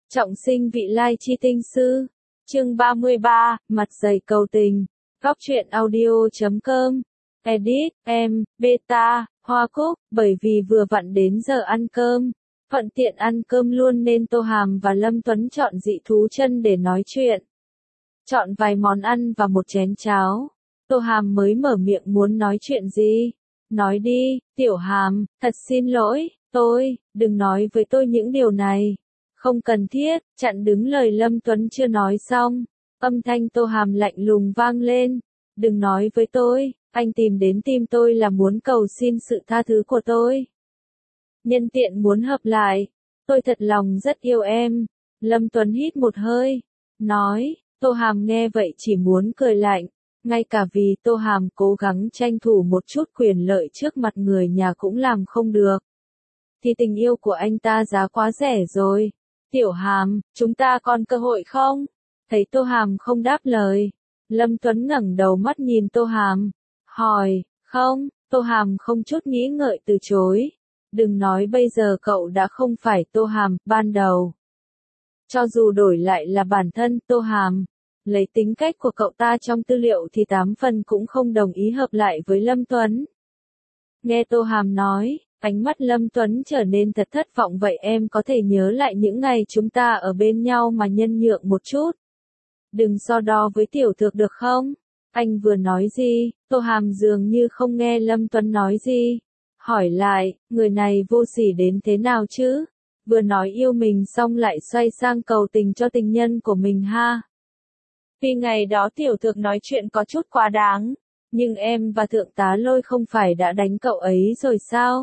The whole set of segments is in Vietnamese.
Trọng sinh vị lai chi tinh sư. Chương 33, mặt dày cầu tình. Góc truyện audio.com. Edit, em, beta, Hoa Cúc, bởi vì vừa vặn đến giờ ăn cơm. Thuận tiện ăn cơm luôn nên Tô Hàm và Lâm Tuấn chọn dị thú chân để nói chuyện. Chọn vài món ăn và một chén cháo. Tô Hàm mới mở miệng muốn nói chuyện gì? Nói đi, Tiểu Hàm, thật xin lỗi, đừng nói với tôi những điều này. Không cần thiết, chặn đứng lời Lâm Tuấn chưa nói xong. Âm thanh Tô Hàm lạnh lùng vang lên. Đừng nói với tôi, anh tìm đến tim tôi là muốn cầu xin sự tha thứ của tôi. Nhân tiện muốn hợp lại, tôi thật lòng rất yêu em. Lâm Tuấn hít một hơi, nói, Tô Hàm nghe vậy chỉ muốn cười lạnh. Ngay cả vì Tô Hàm cố gắng tranh thủ một chút quyền lợi trước mặt người nhà cũng làm không được. Thì tình yêu của anh ta giá quá rẻ rồi. Tiểu Hàm, chúng ta còn cơ hội không? Thấy Tô Hàm không đáp lời. Lâm Tuấn ngẩng đầu mắt nhìn Tô Hàm. Hỏi, không, Tô Hàm không chút nghĩ ngợi từ chối. Đừng nói bây giờ cậu đã không phải Tô Hàm, ban đầu. Cho dù đổi lại là bản thân Tô Hàm, lấy tính cách của cậu ta trong tư liệu thì 8 phần cũng không đồng ý hợp lại với Lâm Tuấn. Nghe Tô Hàm nói, ánh mắt Lâm Tuấn trở nên thật thất vọng. Vậy em có thể nhớ lại những ngày chúng ta ở bên nhau mà nhân nhượng một chút. Đừng so đo với tiểu thược được không? Anh vừa nói gì? Tô Hàm dường như không nghe Lâm Tuấn nói gì. Hỏi lại, người này vô sỉ đến thế nào chứ? Vừa nói yêu mình xong lại xoay sang cầu tình cho tình nhân của mình ha. Vì ngày đó tiểu thược nói chuyện có chút quá đáng. Nhưng em và thượng tá Lôi không phải đã đánh cậu ấy rồi sao?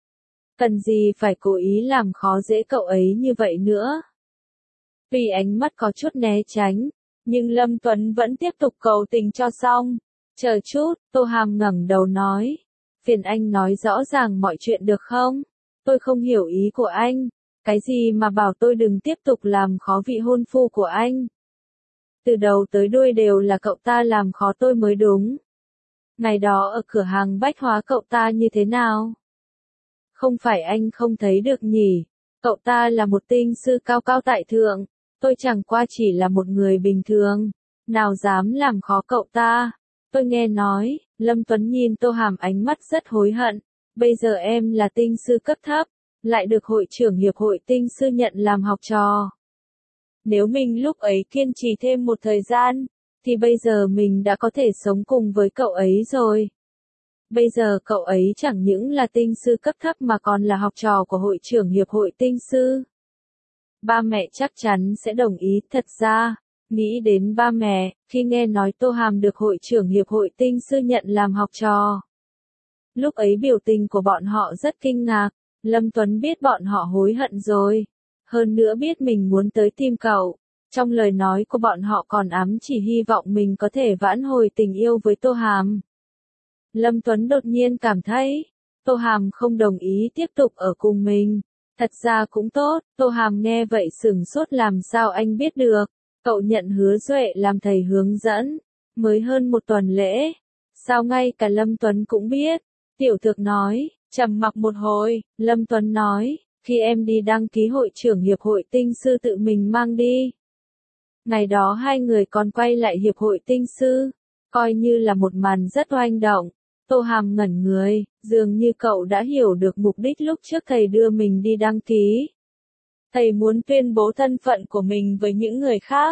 Cần gì phải cố ý làm khó dễ cậu ấy như vậy nữa? Vì ánh mắt có chút né tránh, nhưng Lâm Tuấn vẫn tiếp tục cầu tình cho xong. Chờ chút, Tô Hàm ngẩng đầu nói. Phiền anh nói rõ ràng mọi chuyện được không? Tôi không hiểu ý của anh. Cái gì mà bảo tôi đừng tiếp tục làm khó vị hôn phu của anh? Từ đầu tới đuôi đều là cậu ta làm khó tôi mới đúng. Ngày đó ở cửa hàng bách hóa cậu ta như thế nào? Không phải anh không thấy được nhỉ? Cậu ta là một tinh sư cao cao tại thượng. Tôi chẳng qua chỉ là một người bình thường. Nào dám làm khó cậu ta? Tôi nghe nói, Lâm Tuấn nhìn Tô Hàm ánh mắt rất hối hận. Bây giờ em là tinh sư cấp thấp, lại được hội trưởng hiệp hội tinh sư nhận làm học trò. Nếu mình lúc ấy kiên trì thêm một thời gian, thì bây giờ mình đã có thể sống cùng với cậu ấy rồi. Bây giờ cậu ấy chẳng những là tinh sư cấp thấp mà còn là học trò của hội trưởng hiệp hội tinh sư. Ba mẹ chắc chắn sẽ đồng ý. Thật ra, nghĩ đến ba mẹ, khi nghe nói Tô Hàm được hội trưởng hiệp hội tinh sư nhận làm học trò. Lúc ấy biểu tình của bọn họ rất kinh ngạc. Lâm Tuấn biết bọn họ hối hận rồi. Hơn nữa biết mình muốn tới tìm cậu. Trong lời nói của bọn họ còn ám chỉ hy vọng mình có thể vãn hồi tình yêu với Tô Hàm. Lâm Tuấn đột nhiên cảm thấy, Tô Hàm không đồng ý tiếp tục ở cùng mình. Thật ra cũng tốt. Tô Hàm nghe vậy sửng sốt. Làm sao anh biết được? Cậu nhận Hứa Duệ làm thầy hướng dẫn. Mới hơn một tuần lễ. Sao ngay cả Lâm Tuấn cũng biết? Tiểu Thược nói. Trầm mặc một hồi, Lâm Tuấn nói, khi em đi đăng ký hội trưởng hiệp hội tinh sư tự mình mang đi. Ngày đó hai người còn quay lại hiệp hội tinh sư, coi như là một màn rất oanh động. Tô Hàm ngẩn người, dường như cậu đã hiểu được mục đích lúc trước thầy đưa mình đi đăng ký. Thầy muốn tuyên bố thân phận của mình với những người khác.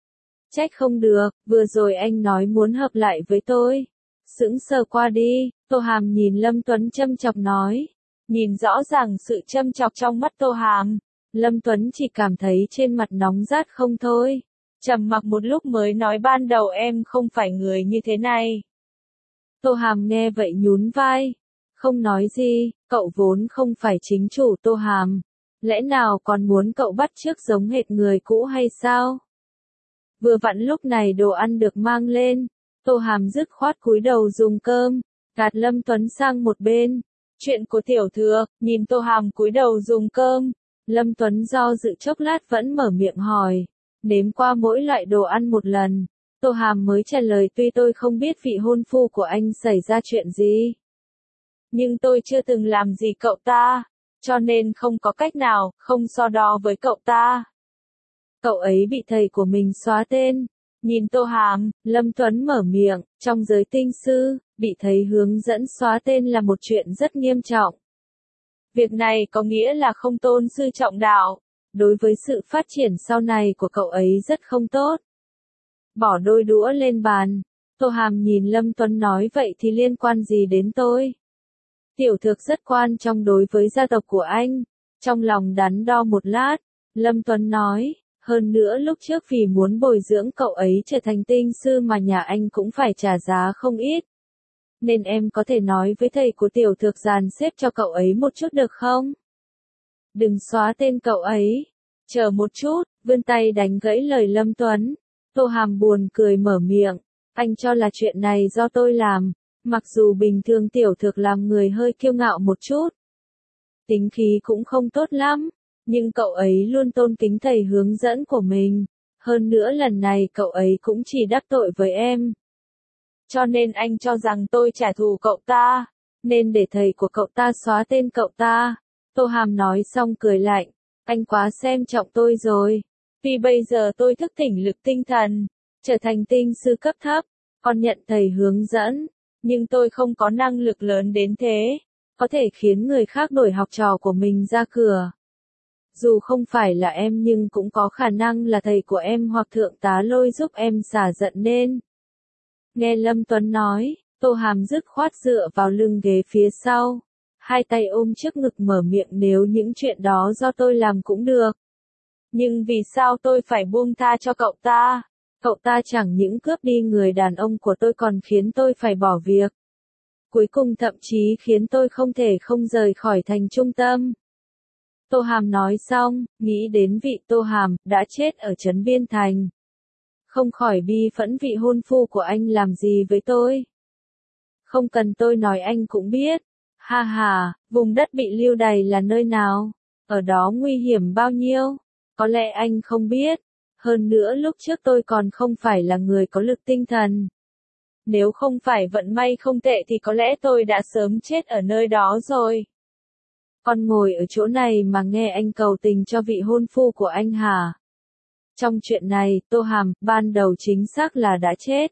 Trách không được, vừa rồi anh nói muốn hợp lại với tôi. Sững sờ qua đi, Tô Hàm nhìn Lâm Tuấn châm chọc nói. Nhìn rõ ràng sự châm chọc trong mắt Tô Hàm, Lâm Tuấn chỉ cảm thấy trên mặt nóng rát không thôi. Trầm mặc một lúc mới nói ban đầu em không phải người như thế này. Tô Hàm nghe vậy nhún vai. Không nói gì, cậu vốn không phải chính chủ Tô Hàm. Lẽ nào còn muốn cậu bắt chước giống hệt người cũ hay sao? Vừa vặn lúc này đồ ăn được mang lên. Tô Hàm dứt khoát cúi đầu dùng cơm, gạt Lâm Tuấn sang một bên. Chuyện của tiểu thược, nhìn Tô Hàm cúi đầu dùng cơm. Lâm Tuấn do dự chốc lát vẫn mở miệng hỏi. Nếm qua mỗi loại đồ ăn một lần. Tô Hàm mới trả lời tuy tôi không biết vị hôn phu của anh xảy ra chuyện gì. Nhưng tôi chưa từng làm gì cậu ta. Cho nên không có cách nào, không so đo với cậu ta. Cậu ấy bị thầy của mình xóa tên. Nhìn Tô Hàm, Lâm Tuấn mở miệng, trong giới tinh sư, bị thầy hướng dẫn xóa tên là một chuyện rất nghiêm trọng. Việc này có nghĩa là không tôn sư trọng đạo, đối với sự phát triển sau này của cậu ấy rất không tốt. Bỏ đôi đũa lên bàn, Tô Hàm nhìn Lâm Tuấn nói vậy thì liên quan gì đến tôi? Tiểu Thược rất quan trọng đối với gia tộc của anh. Trong lòng đắn đo một lát, Lâm Tuấn nói, hơn nữa lúc trước vì muốn bồi dưỡng cậu ấy trở thành tinh sư mà nhà anh cũng phải trả giá không ít. Nên em có thể nói với thầy của Tiểu Thược dàn xếp cho cậu ấy một chút được không? Đừng xóa tên cậu ấy. Chờ một chút, vươn tay đánh gãy lời Lâm Tuấn. Tô Hàm buồn cười mở miệng. Anh cho là chuyện này do tôi làm. Mặc dù bình thường Tiểu Thược làm người hơi kiêu ngạo một chút. Tính khí cũng không tốt lắm. Nhưng cậu ấy luôn tôn kính thầy hướng dẫn của mình. Hơn nữa lần này cậu ấy cũng chỉ đắc tội với em. Cho nên anh cho rằng tôi trả thù cậu ta. Nên để thầy của cậu ta xóa tên cậu ta. Tô Hàm nói xong cười lạnh. Anh quá xem trọng tôi rồi. Vì bây giờ tôi thức tỉnh lực tinh thần. Trở thành tinh sư cấp thấp. Còn nhận thầy hướng dẫn. Nhưng tôi không có năng lực lớn đến thế. Có thể khiến người khác đuổi học trò của mình ra cửa. Dù không phải là em nhưng cũng có khả năng là thầy của em hoặc thượng tá Lôi giúp em xả giận nên. Nghe Lâm Tuấn nói, Tô Hàm dứt khoát dựa vào lưng ghế phía sau. Hai tay ôm trước ngực mở miệng nếu những chuyện đó do tôi làm cũng được. Nhưng vì sao tôi phải buông tha cho cậu ta? Cậu ta chẳng những cướp đi người đàn ông của tôi còn khiến tôi phải bỏ việc. Cuối cùng thậm chí khiến tôi không thể không rời khỏi thành trung tâm. Tô Hàm nói xong, nghĩ đến vị Tô Hàm đã chết ở trấn Biên Thành. Không khỏi bi phẫn vị hôn phu của anh làm gì với tôi. Không cần tôi nói anh cũng biết. Ha ha, vùng đất bị lưu đày là nơi nào? Ở đó nguy hiểm bao nhiêu? Có lẽ anh không biết. Hơn nữa lúc trước tôi còn không phải là người có lực tinh thần. Nếu không phải vận may không tệ thì có lẽ tôi đã sớm chết ở nơi đó rồi. Con ngồi ở chỗ này mà nghe anh cầu tình cho vị hôn phu của anh hả? Trong chuyện này, Tô Hàm, ban đầu chính xác là đã chết.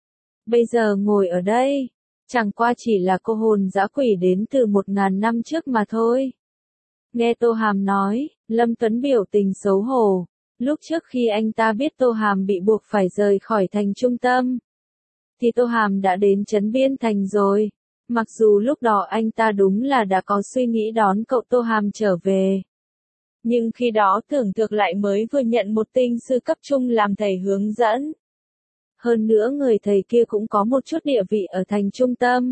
Bây giờ ngồi ở đây, chẳng qua chỉ là cô hồn dã quỷ đến từ 1000 năm trước mà thôi. Nghe Tô Hàm nói, Lâm Tuấn biểu tình xấu hổ. Lúc trước khi anh ta biết Tô Hàm bị buộc phải rời khỏi thành trung tâm, thì Tô Hàm đã đến trấn Biên Thành rồi. Mặc dù lúc đó anh ta đúng là đã có suy nghĩ đón cậu Tô Hàm trở về. Nhưng khi đó Tưởng Thược lại mới vừa nhận một tinh sư cấp trung làm thầy hướng dẫn. Hơn nữa người thầy kia cũng có một chút địa vị ở thành trung tâm.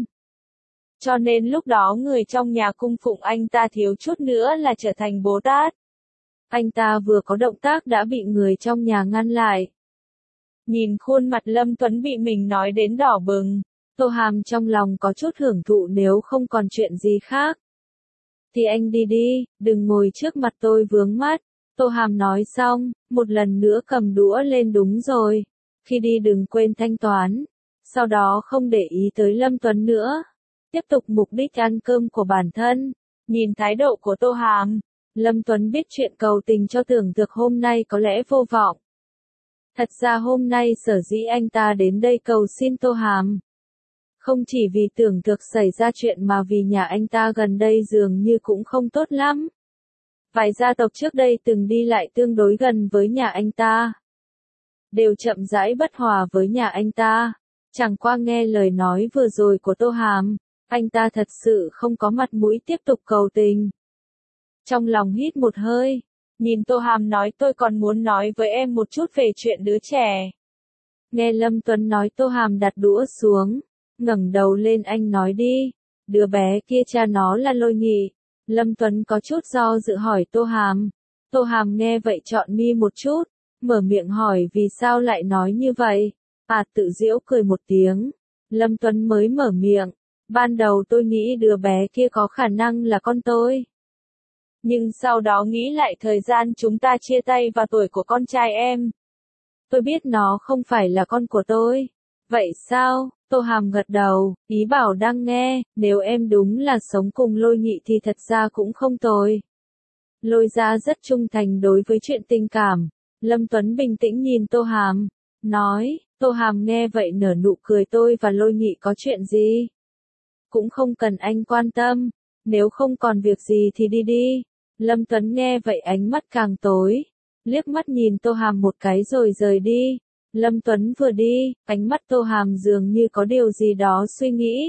Cho nên lúc đó người trong nhà cung phụng anh ta thiếu chút nữa là trở thành Bồ Tát. Anh ta vừa có động tác đã bị người trong nhà ngăn lại. Nhìn khuôn mặt Lâm Tuấn bị mình nói đến đỏ bừng, Tô Hàm trong lòng có chút hưởng thụ nếu không còn chuyện gì khác. Thì anh đi đi, đừng ngồi trước mặt tôi vướng mắt. Tô Hàm nói xong, một lần nữa cầm đũa lên đúng rồi. Khi đi đừng quên thanh toán. Sau đó không để ý tới Lâm Tuấn nữa. Tiếp tục mục đích ăn cơm của bản thân. Nhìn thái độ của Tô Hàm, Lâm Tuấn biết chuyện cầu tình cho Tưởng Thược hôm nay có lẽ vô vọng. Thật ra hôm nay sở dĩ anh ta đến đây cầu xin Tô Hàm. Không chỉ vì Tưởng Thược xảy ra chuyện mà vì nhà anh ta gần đây dường như cũng không tốt lắm. Vài gia tộc trước đây từng đi lại tương đối gần với nhà anh ta. Đều chậm rãi bất hòa với nhà anh ta. Chẳng qua nghe lời nói vừa rồi của Tô Hàm, anh ta thật sự không có mặt mũi tiếp tục cầu tình. Trong lòng hít một hơi, nhìn Tô Hàm nói tôi còn muốn nói với em một chút về chuyện đứa trẻ. Nghe Lâm Tuấn nói Tô Hàm đặt đũa xuống, ngẩng đầu lên anh nói đi, đứa bé kia cha nó là Lôi Nghị. Lâm Tuấn có chút do dự hỏi Tô Hàm. Tô Hàm nghe vậy trọn mi một chút, mở miệng hỏi vì sao lại nói như vậy. Tự giễu cười một tiếng. Lâm Tuấn mới mở miệng. Ban đầu tôi nghĩ đứa bé kia có khả năng là con tôi. Nhưng sau đó nghĩ lại thời gian chúng ta chia tay và tuổi của con trai em. Tôi biết nó không phải là con của tôi. Vậy sao? Tô Hàm gật đầu, ý bảo đang nghe, nếu em đúng là sống cùng Lôi Nghị thì thật ra cũng không tồi. Lôi gia rất trung thành đối với chuyện tình cảm. Lâm Tuấn bình tĩnh nhìn Tô Hàm, nói, Tô Hàm nghe vậy nở nụ cười, tôi và Lôi Nghị có chuyện gì? Cũng không cần anh quan tâm, nếu không còn việc gì thì đi đi. Lâm Tuấn nghe vậy ánh mắt càng tối, liếc mắt nhìn Tô Hàm một cái rồi rời đi. Lâm Tuấn vừa đi, ánh mắt Tô Hàm dường như có điều gì đó suy nghĩ.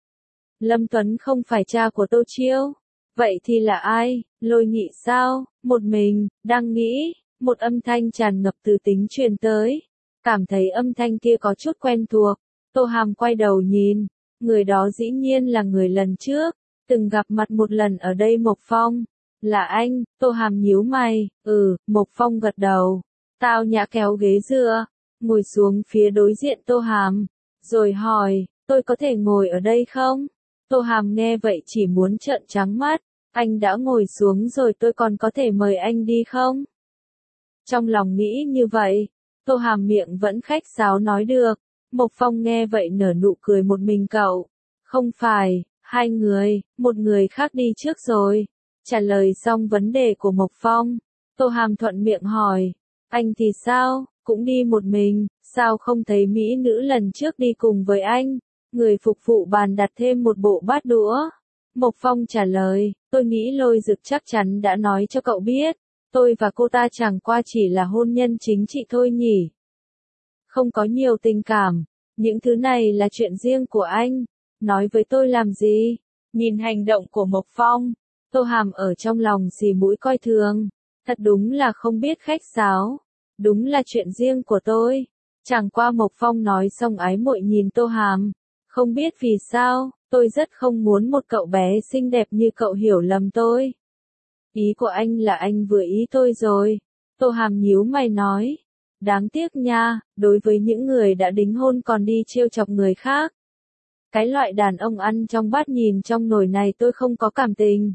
Lâm Tuấn không phải cha của Tô Chiêu. Vậy thì là ai? Lôi Nghị sao? Một mình, đang nghĩ, một âm thanh tràn ngập từ tính truyền tới. Cảm thấy âm thanh kia có chút quen thuộc. Tô Hàm quay đầu nhìn, người đó dĩ nhiên là người lần trước, từng gặp mặt một lần ở đây Mộc Phong. Là anh, Tô Hàm nhíu mày, Mộc Phong gật đầu. Tao nhã kéo ghế dựa, ngồi xuống phía đối diện Tô Hàm, rồi hỏi, tôi có thể ngồi ở đây không? Tô Hàm nghe vậy chỉ muốn trợn trắng mắt, anh đã ngồi xuống rồi tôi còn có thể mời anh đi không? Trong lòng nghĩ như vậy, Tô Hàm miệng vẫn khách sáo nói được. Mộc Phong nghe vậy nở nụ cười, một mình cậu. Không phải, hai người, một người khác đi trước rồi. Trả lời xong vấn đề của Mộc Phong, Tô Hàm thuận miệng hỏi, anh thì sao, cũng đi một mình, sao không thấy mỹ nữ lần trước đi cùng với anh? Người phục vụ bàn đặt thêm một bộ bát đũa. Mộc Phong trả lời, tôi nghĩ Lôi Dực chắc chắn đã nói cho cậu biết, tôi và cô ta chẳng qua chỉ là hôn nhân chính trị thôi nhỉ. Không có nhiều tình cảm, những thứ này là chuyện riêng của anh, nói với tôi làm gì? Nhìn hành động của Mộc Phong, Tô Hàm ở trong lòng xì mũi coi thường, thật đúng là không biết khách sáo, đúng là chuyện riêng của tôi. Chẳng qua Mộc Phong nói xong ái muội nhìn Tô Hàm, không biết vì sao, tôi rất không muốn một cậu bé xinh đẹp như cậu hiểu lầm tôi. Ý của anh là anh vừa ý tôi rồi. Tô Hàm nhíu mày nói, đáng tiếc nha, đối với những người đã đính hôn còn đi trêu chọc người khác. Cái loại đàn ông ăn trong bát nhìn trong nồi này tôi không có cảm tình.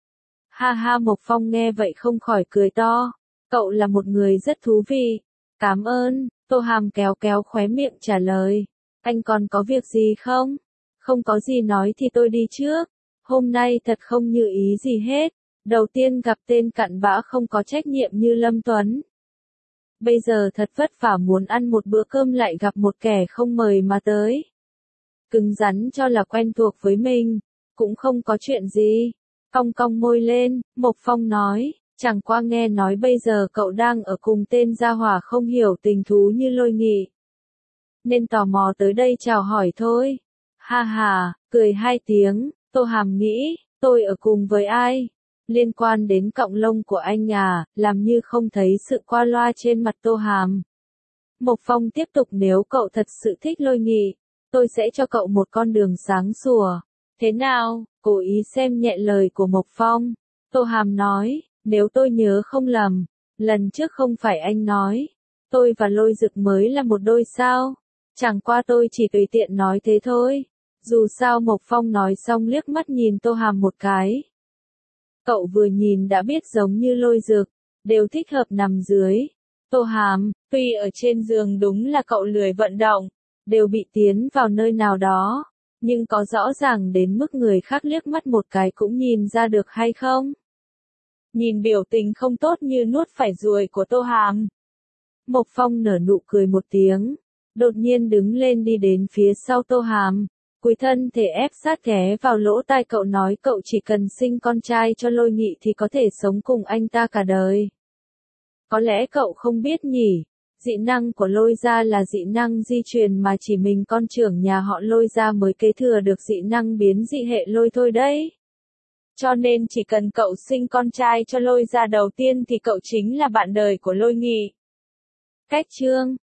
Ha ha, Mộc Phong nghe vậy không khỏi cười to, cậu là một người rất thú vị. Cảm ơn, Tô Hàm kéo kéo khóe miệng trả lời, anh còn có việc gì không? Không có gì nói thì tôi đi trước, hôm nay thật không như ý gì hết. Đầu tiên gặp tên cặn bã không có trách nhiệm như Lâm Tuấn. Bây giờ thật vất vả muốn ăn một bữa cơm lại gặp một kẻ không mời mà tới. Cứng rắn cho là quen thuộc với mình, cũng không có chuyện gì. Cong cong môi lên, Mộc Phong nói, chẳng qua nghe nói bây giờ cậu đang ở cùng tên gia hỏa không hiểu tình thú như Lôi Nghị. Nên tò mò tới đây chào hỏi thôi. Ha ha, cười hai tiếng, Tô Hàm nghĩ, tôi ở cùng với ai? Liên quan đến cọng lông của anh à, làm như không thấy sự qua loa trên mặt Tô Hàm. Mộc Phong tiếp tục, nếu cậu thật sự thích Lôi Nghị, tôi sẽ cho cậu một con đường sáng sủa. Thế nào? Cố ý xem nhẹ lời của Mộc Phong. Tô Hàm nói, nếu tôi nhớ không lầm, lần trước không phải anh nói, tôi và Lôi Dực mới là một đôi sao? Chẳng qua tôi chỉ tùy tiện nói thế thôi. Dù sao Mộc Phong nói xong liếc mắt nhìn Tô Hàm một cái. Cậu vừa nhìn đã biết giống như Lôi Dực, đều thích hợp nằm dưới. Tô Hàm, tuy ở trên giường đúng là cậu lười vận động, đều bị tiến vào nơi nào đó, nhưng có rõ ràng đến mức người khác liếc mắt một cái cũng nhìn ra được hay không? Nhìn biểu tình không tốt như nuốt phải ruồi của Tô Hàm. Mộc Phong nở nụ cười một tiếng, đột nhiên đứng lên đi đến phía sau Tô Hàm, cúi thân thể ép sát ghé vào lỗ tai cậu nói, cậu chỉ cần sinh con trai cho Lôi Nghị thì có thể sống cùng anh ta cả đời. Có lẽ cậu không biết nhỉ, dị năng của Lôi gia là dị năng di truyền mà chỉ mình con trưởng nhà họ Lôi gia mới kế thừa được dị năng biến dị hệ Lôi thôi đấy. Cho nên chỉ cần cậu sinh con trai cho Lôi gia đầu tiên thì cậu chính là bạn đời của Lôi Nghị. Cách chương